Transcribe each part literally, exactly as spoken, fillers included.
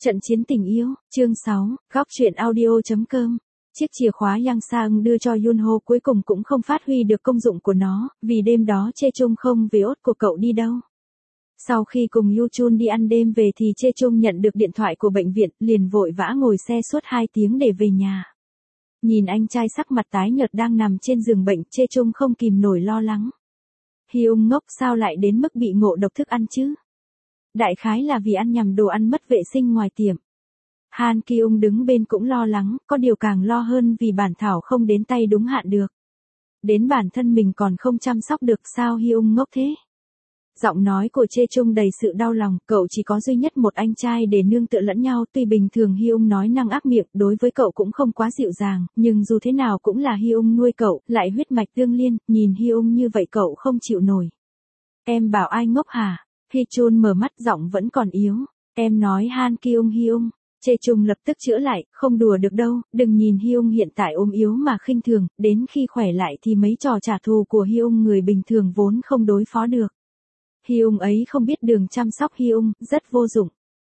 Trận chiến tình yêu, chương sáu, góc truyện audio.com. Chiếc chìa khóa Yang Sang đưa cho Yunho cuối cùng cũng không phát huy được công dụng của nó, vì đêm đó Chae Chung không về ốt của cậu đi đâu. Sau khi cùng Yu Chun đi ăn đêm về thì Chae Chung nhận được điện thoại của bệnh viện, liền vội vã ngồi xe suốt hai tiếng để về nhà. Nhìn anh trai sắc mặt tái nhợt đang nằm trên giường bệnh, Chae Chung không kìm nổi lo lắng. Hyung ngốc sao lại đến mức bị ngộ độc thức ăn chứ? Đại khái là vì ăn nhầm đồ ăn mất vệ sinh ngoài tiệm. Han Kyung đứng bên cũng lo lắng, có điều càng lo hơn vì bản thảo không đến tay đúng hạn được. Đến bản thân mình còn không chăm sóc được sao Hyung ngốc thế? Giọng nói của Chae Chung đầy sự đau lòng, cậu chỉ có duy nhất một anh trai để nương tựa lẫn nhau, tuy bình thường Hyung nói năng ác miệng, đối với cậu cũng không quá dịu dàng, nhưng dù thế nào cũng là Hyung nuôi cậu, lại huyết mạch tương liên, nhìn Hyung như vậy cậu không chịu nổi. Em bảo ai ngốc hả? Hi Chun mở mắt giọng vẫn còn yếu. Em nói Han Kyung Hyung. Chae Chung lập tức chữa lại, không đùa được đâu, đừng nhìn Hyung hiện tại ốm yếu mà khinh thường, đến khi khỏe lại thì mấy trò trả thù của Hyung người bình thường vốn không đối phó được. Hyung ấy không biết đường chăm sóc Hyung, rất vô dụng.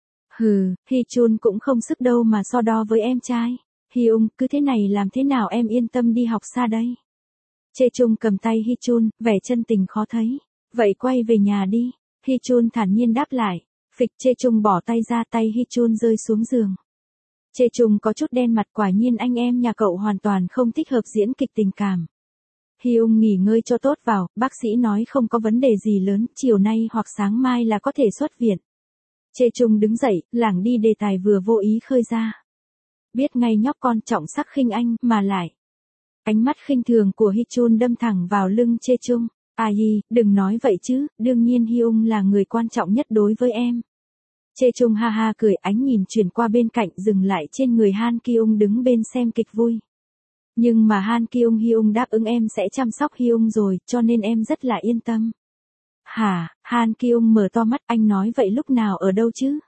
Hừ, Hi Chun cũng không sức đâu mà so đo với em trai. Hyung, cứ thế này làm thế nào em yên tâm đi học xa đây. Chae Chung cầm tay Hi Chun, vẻ chân tình khó thấy. Vậy quay về nhà đi. Hi Chun thản nhiên đáp lại. Phịch, Chae Chung bỏ tay ra, tay Hi Chun rơi xuống giường. Chae Chung có chút đen mặt, quả nhiên anh em nhà cậu hoàn toàn không thích hợp diễn kịch tình cảm. Hyung nghỉ ngơi cho tốt vào, bác sĩ nói không có vấn đề gì lớn, chiều nay hoặc sáng mai là có thể xuất viện. Chae Chung đứng dậy, lảng đi đề tài vừa vô ý khơi ra. Biết ngay nhóc con trọng sắc khinh anh, mà lại. Ánh mắt khinh thường của Hi Chun đâm thẳng vào lưng Chae Chung. À hi, đừng nói vậy chứ, đương nhiên Hyung là người quan trọng nhất đối với em. Chae Chung ha ha cười, ánh nhìn chuyển qua bên cạnh dừng lại trên người Han Kyung đứng bên xem kịch vui. Nhưng mà Han Kyung Hyung đáp ứng em sẽ chăm sóc Hyung rồi, cho nên em rất là yên tâm. Hả, Han Kyung mở to mắt, anh nói vậy lúc nào ở đâu chứ?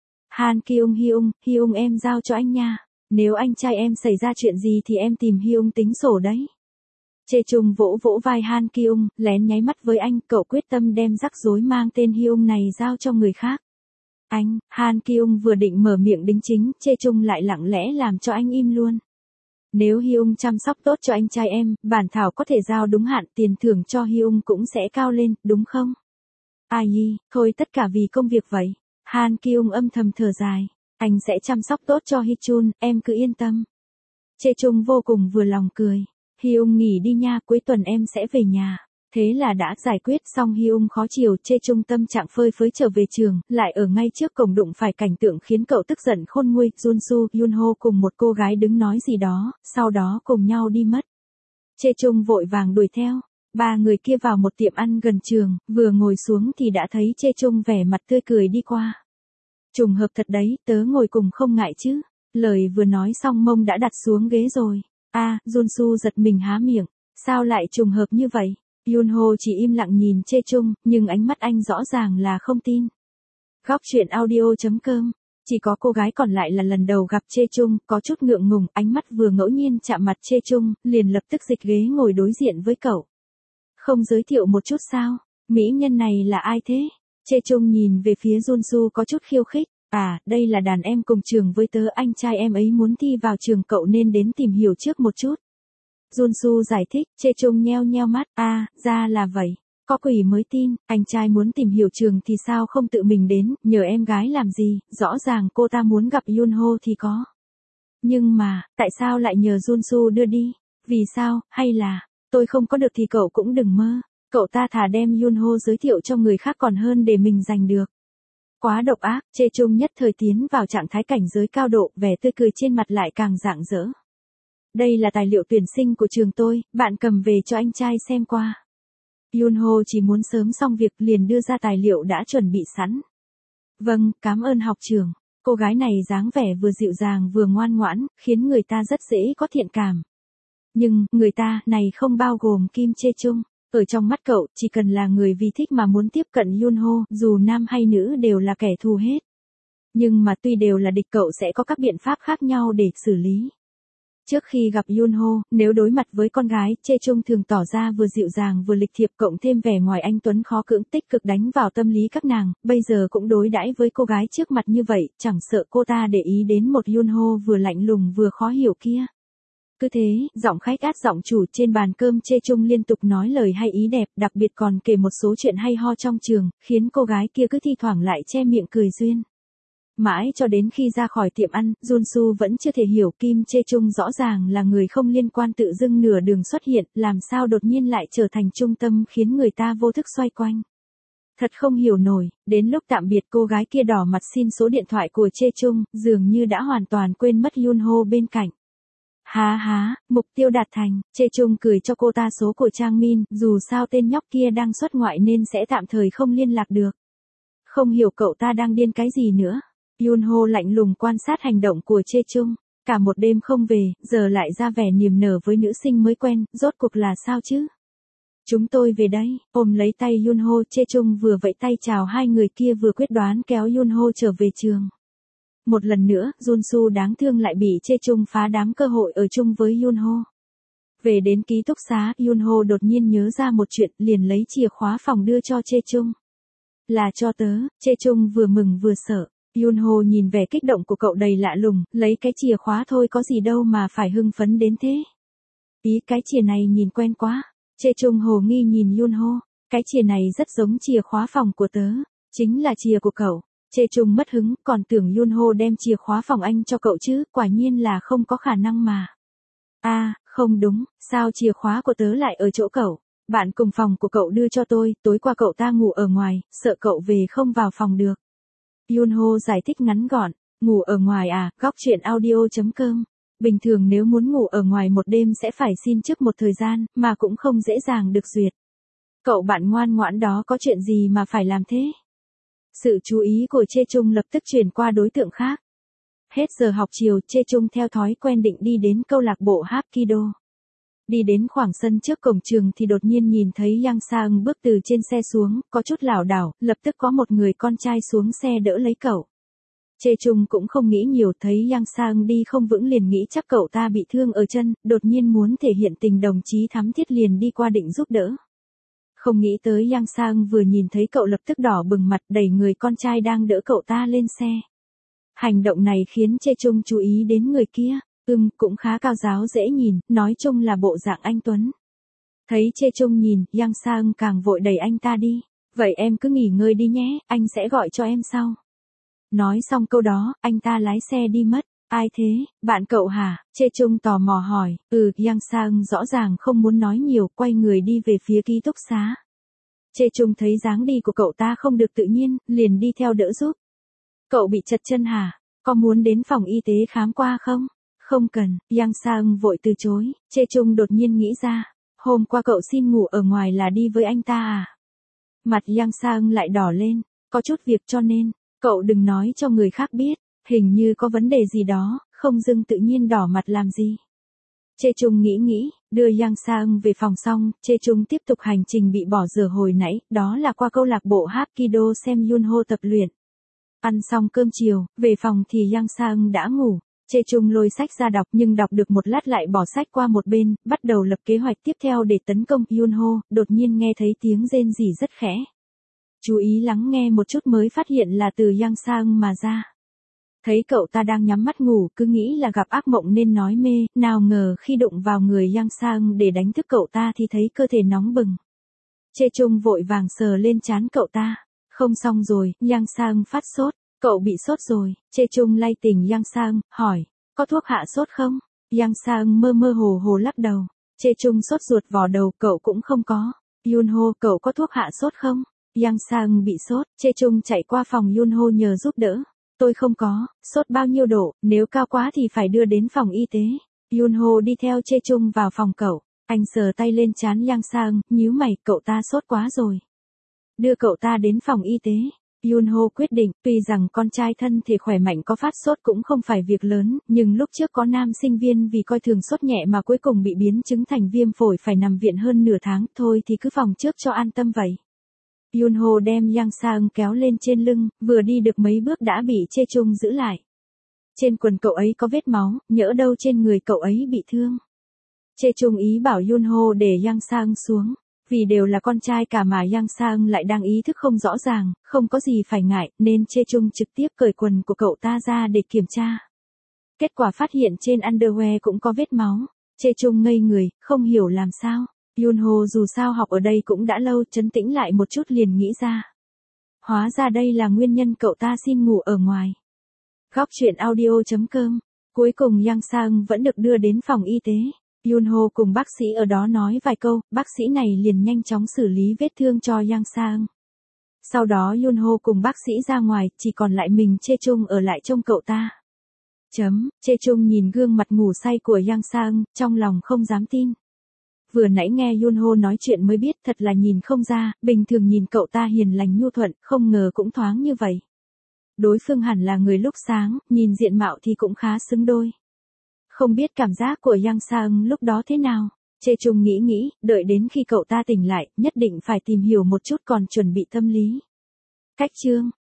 Han Kyung Hyung, Hyung em giao cho anh nha, nếu anh trai em xảy ra chuyện gì thì em tìm Hyung tính sổ đấy. Chae Chung vỗ vỗ vai Han Kyung, lén nháy mắt với anh, cậu quyết tâm đem rắc rối mang tên Hyung này giao cho người khác. Anh, Han Kyung vừa định mở miệng đính chính, Chae Chung lại lặng lẽ làm cho anh im luôn. Nếu Hyung chăm sóc tốt cho anh trai em, bản thảo có thể giao đúng hạn, tiền thưởng cho Hyung cũng sẽ cao lên, đúng không? Ai nhi, thôi tất cả vì công việc vậy. Han Kyung âm thầm thở dài, anh sẽ chăm sóc tốt cho Hi Chun, em cứ yên tâm. Chae Chung vô cùng vừa lòng cười. Hyung nghỉ đi nha, cuối tuần em sẽ về nhà. Thế là đã giải quyết xong. Hyung khó chịu, Chae Chung tâm trạng phơi phới trở về trường, lại ở ngay trước cổng đụng phải cảnh tượng khiến cậu tức giận khôn nguôi. Junsu, Yunho cùng một cô gái đứng nói gì đó, sau đó cùng nhau đi mất. Chae Chung vội vàng đuổi theo. Ba người kia vào một tiệm ăn gần trường, vừa ngồi xuống thì đã thấy Chae Chung vẻ mặt tươi cười đi qua. Trùng hợp thật đấy, tớ ngồi cùng không ngại chứ. Lời vừa nói xong mông đã đặt xuống ghế rồi. A, à, Junsu giật mình há miệng, sao lại trùng hợp như vậy? Yunho chỉ im lặng nhìn Chae Chung, nhưng ánh mắt anh rõ ràng là không tin. Góc truyện audio.com. Chỉ có cô gái còn lại là lần đầu gặp Chae Chung, có chút ngượng ngùng, ánh mắt vừa ngẫu nhiên chạm mặt Chae Chung, liền lập tức dịch ghế ngồi đối diện với cậu. Không giới thiệu một chút sao? Mỹ nhân này là ai thế? Chae Chung nhìn về phía Junsu có chút khiêu khích. À, đây là đàn em cùng trường với tớ, anh trai em ấy muốn thi vào trường cậu nên đến tìm hiểu trước một chút. Junsu giải thích, Chae Chung nheo nheo mắt, a, à, ra là vậy. Có quỷ mới tin, anh trai muốn tìm hiểu trường thì sao không tự mình đến, nhờ em gái làm gì, rõ ràng cô ta muốn gặp Yunho thì có. Nhưng mà, tại sao lại nhờ Junsu đưa đi? Vì sao, hay là, tôi không có được thì cậu cũng đừng mơ. Cậu ta thà đem Yunho giới thiệu cho người khác còn hơn để mình giành được. Quá độc ác, Chae Chung nhất thời tiến vào trạng thái cảnh giới cao độ, vẻ tươi cười trên mặt lại càng rạng rỡ. Đây là tài liệu tuyển sinh của trường tôi, bạn cầm về cho anh trai xem qua. Yunho chỉ muốn sớm xong việc liền đưa ra tài liệu đã chuẩn bị sẵn. Vâng, cảm ơn học trưởng. Cô gái này dáng vẻ vừa dịu dàng vừa ngoan ngoãn, khiến người ta rất dễ có thiện cảm. Nhưng, người ta này không bao gồm Kim Chae Chung. Ở trong mắt cậu, chỉ cần là người vì thích mà muốn tiếp cận Yunho, dù nam hay nữ đều là kẻ thù hết. Nhưng mà tuy đều là địch cậu sẽ có các biện pháp khác nhau để xử lý. Trước khi gặp Yunho, nếu đối mặt với con gái, Chae Chung thường tỏ ra vừa dịu dàng vừa lịch thiệp cộng thêm vẻ ngoài anh tuấn khó cưỡng tích cực đánh vào tâm lý các nàng, bây giờ cũng đối đãi với cô gái trước mặt như vậy, chẳng sợ cô ta để ý đến một Yunho vừa lạnh lùng vừa khó hiểu kia. Cứ thế, giọng khách át giọng chủ trên bàn cơm Chae Chung liên tục nói lời hay ý đẹp, đặc biệt còn kể một số chuyện hay ho trong trường, khiến cô gái kia cứ thi thoảng lại che miệng cười duyên. Mãi cho đến khi ra khỏi tiệm ăn, Junsu vẫn chưa thể hiểu Kim Chae Chung rõ ràng là người không liên quan tự dưng nửa đường xuất hiện, làm sao đột nhiên lại trở thành trung tâm khiến người ta vô thức xoay quanh. Thật không hiểu nổi, đến lúc tạm biệt cô gái kia đỏ mặt xin số điện thoại của Chae Chung, dường như đã hoàn toàn quên mất Yunho bên cạnh. Há há, mục tiêu đạt thành, Chae Chung cười cho cô ta số của Trang Min, dù sao tên nhóc kia đang xuất ngoại nên sẽ tạm thời không liên lạc được. Không hiểu cậu ta đang điên cái gì nữa. Yunho lạnh lùng quan sát hành động của Chae Chung, cả một đêm không về, giờ lại ra vẻ niềm nở với nữ sinh mới quen, rốt cuộc là sao chứ? Chúng tôi về đây, ôm lấy tay Yunho, Chae Chung vừa vẫy tay chào hai người kia vừa quyết đoán kéo Yunho trở về trường. Một lần nữa, Junsu đáng thương lại bị Chae Chung phá đám cơ hội ở chung với Yunho. Về đến ký túc xá, Yunho đột nhiên nhớ ra một chuyện, liền lấy chìa khóa phòng đưa cho Chae Chung. Là cho tớ, Chae Chung vừa mừng vừa sợ. Yunho nhìn vẻ kích động của cậu đầy lạ lùng, lấy cái chìa khóa thôi có gì đâu mà phải hưng phấn đến thế. Ý cái chìa này nhìn quen quá. Chae Chung hồ nghi nhìn Yunho, cái chìa này rất giống chìa khóa phòng của tớ, chính là chìa của cậu. Chae Chung mất hứng, còn tưởng Yunho đem chìa khóa phòng anh cho cậu chứ, quả nhiên là không có khả năng mà. À, không đúng, sao chìa khóa của tớ lại ở chỗ cậu? Bạn cùng phòng của cậu đưa cho tôi, tối qua cậu ta ngủ ở ngoài, sợ cậu về không vào phòng được. Yunho giải thích ngắn gọn, ngủ ở ngoài à, góc truyện audio chấm com. Bình thường nếu muốn ngủ ở ngoài một đêm sẽ phải xin trước một thời gian, mà cũng không dễ dàng được duyệt. Cậu bạn ngoan ngoãn đó có chuyện gì mà phải làm thế? Sự chú ý của Chae Chung lập tức chuyển qua đối tượng khác. Hết giờ học chiều, Chae Chung theo thói quen định đi đến câu lạc bộ Hapkido. Đi đến khoảng sân trước cổng trường thì đột nhiên nhìn thấy Yang Sang bước từ trên xe xuống, có chút lảo đảo, lập tức có một người con trai xuống xe đỡ lấy cậu. Chae Chung cũng không nghĩ nhiều, thấy Yang Sang đi không vững liền nghĩ chắc cậu ta bị thương ở chân, đột nhiên muốn thể hiện tình đồng chí thắm thiết liền đi qua định giúp đỡ. Không nghĩ tới Yang Sang vừa nhìn thấy cậu lập tức đỏ bừng mặt đẩy người con trai đang đỡ cậu ta lên xe. Hành động này khiến Chae Chung chú ý đến người kia. Ừm, cũng khá cao giáo dễ nhìn, nói chung là bộ dạng anh tuấn. Thấy Chae Chung nhìn, Yang Sang càng vội đẩy anh ta đi. Vậy em cứ nghỉ ngơi đi nhé, anh sẽ gọi cho em sau. Nói xong câu đó, anh ta lái xe đi mất. Ai thế, bạn cậu hả? Chae Chung tò mò hỏi. Ừ, Yang Sang rõ ràng không muốn nói nhiều, quay người đi về phía ký túc xá. Chae Chung thấy dáng đi của cậu ta không được tự nhiên, liền đi theo đỡ giúp. Cậu bị chật chân hả? Có muốn đến phòng y tế khám qua không? Không cần, Yang Sang vội từ chối. Chae Chung đột nhiên nghĩ ra, hôm qua cậu xin ngủ ở ngoài là đi với anh ta à? Mặt Yang Sang lại đỏ lên, có chút việc cho nên, cậu đừng nói cho người khác biết, hình như có vấn đề gì đó, không dưng tự nhiên đỏ mặt làm gì. Chae Chung nghĩ nghĩ, đưa Yang Sang về phòng xong, Chae Chung tiếp tục hành trình bị bỏ dở hồi nãy, đó là qua câu lạc bộ Hapkido xem Yunho tập luyện. Ăn xong cơm chiều, về phòng thì Yang Sang đã ngủ. Chae Chung lôi sách ra đọc nhưng đọc được một lát lại bỏ sách qua một bên, bắt đầu lập kế hoạch tiếp theo để tấn công Yunho, đột nhiên nghe thấy tiếng rên rỉ rất khẽ. Chú ý lắng nghe một chút mới phát hiện là từ Yang Sang mà ra. Thấy cậu ta đang nhắm mắt ngủ, cứ nghĩ là gặp ác mộng nên nói mê, nào ngờ khi đụng vào người Yang Sang để đánh thức cậu ta thì thấy cơ thể nóng bừng. Chae Chung vội vàng sờ lên trán cậu ta. Không xong rồi, Yang Sang phát sốt. Cậu bị sốt rồi. Chae Chung lay tỉnh Yang Sang, hỏi, có thuốc hạ sốt không? Yang Sang mơ mơ hồ hồ lắc đầu. Chae Chung sốt ruột vò đầu, cậu cũng không có. Yunho, cậu có thuốc hạ sốt không? Yang Sang bị sốt, Chae Chung chạy qua phòng Yunho nhờ giúp đỡ. Tôi không có, sốt bao nhiêu độ, nếu cao quá thì phải đưa đến phòng y tế. Yunho đi theo Chae Chung vào phòng cậu. Anh sờ tay lên trán Yang Sang, nhíu mày, cậu ta sốt quá rồi. Đưa cậu ta đến phòng y tế. Yunho quyết định, tuy rằng con trai thân thể khỏe mạnh có phát sốt cũng không phải việc lớn, nhưng lúc trước có nam sinh viên vì coi thường sốt nhẹ mà cuối cùng bị biến chứng thành viêm phổi phải nằm viện hơn nửa tháng, thôi thì cứ phòng trước cho an tâm vậy. Yunho đem Yang Sang kéo lên trên lưng, vừa đi được mấy bước đã bị Chae Chung giữ lại. Trên quần cậu ấy có vết máu, nhỡ đâu trên người cậu ấy bị thương. Chê Chung ý bảo Yunho để Yang Sang xuống. Vì đều là con trai cả mà Yang Sang lại đang ý thức không rõ ràng, không có gì phải ngại, nên Chê Chung trực tiếp cởi quần của cậu ta ra để kiểm tra. Kết quả phát hiện trên underwear cũng có vết máu. Chê Chung ngây người, không hiểu làm sao. Yunho dù sao học ở đây cũng đã lâu, trấn tĩnh lại một chút liền nghĩ ra. Hóa ra đây là nguyên nhân cậu ta xin ngủ ở ngoài. Góc truyện audio chấm com. Cuối cùng Yang Sang vẫn được đưa đến phòng y tế. Yunho cùng bác sĩ ở đó nói vài câu, bác sĩ này liền nhanh chóng xử lý vết thương cho Yang Sang. Sau đó Yunho cùng bác sĩ ra ngoài, chỉ còn lại mình Chê Chung ở lại trông cậu ta. Chấm, Chê Chung nhìn gương mặt ngủ say của Yang Sang, trong lòng không dám tin. Vừa nãy nghe Yunho nói chuyện mới biết thật là nhìn không ra, bình thường nhìn cậu ta hiền lành nhu thuận, không ngờ cũng thoáng như vậy. Đối phương hẳn là người lúc sáng, nhìn diện mạo thì cũng khá xứng đôi. Không biết cảm giác của Yang Sang lúc đó thế nào. Chê Chung nghĩ nghĩ, đợi đến khi cậu ta tỉnh lại, nhất định phải tìm hiểu một chút còn chuẩn bị tâm lý. Cách chương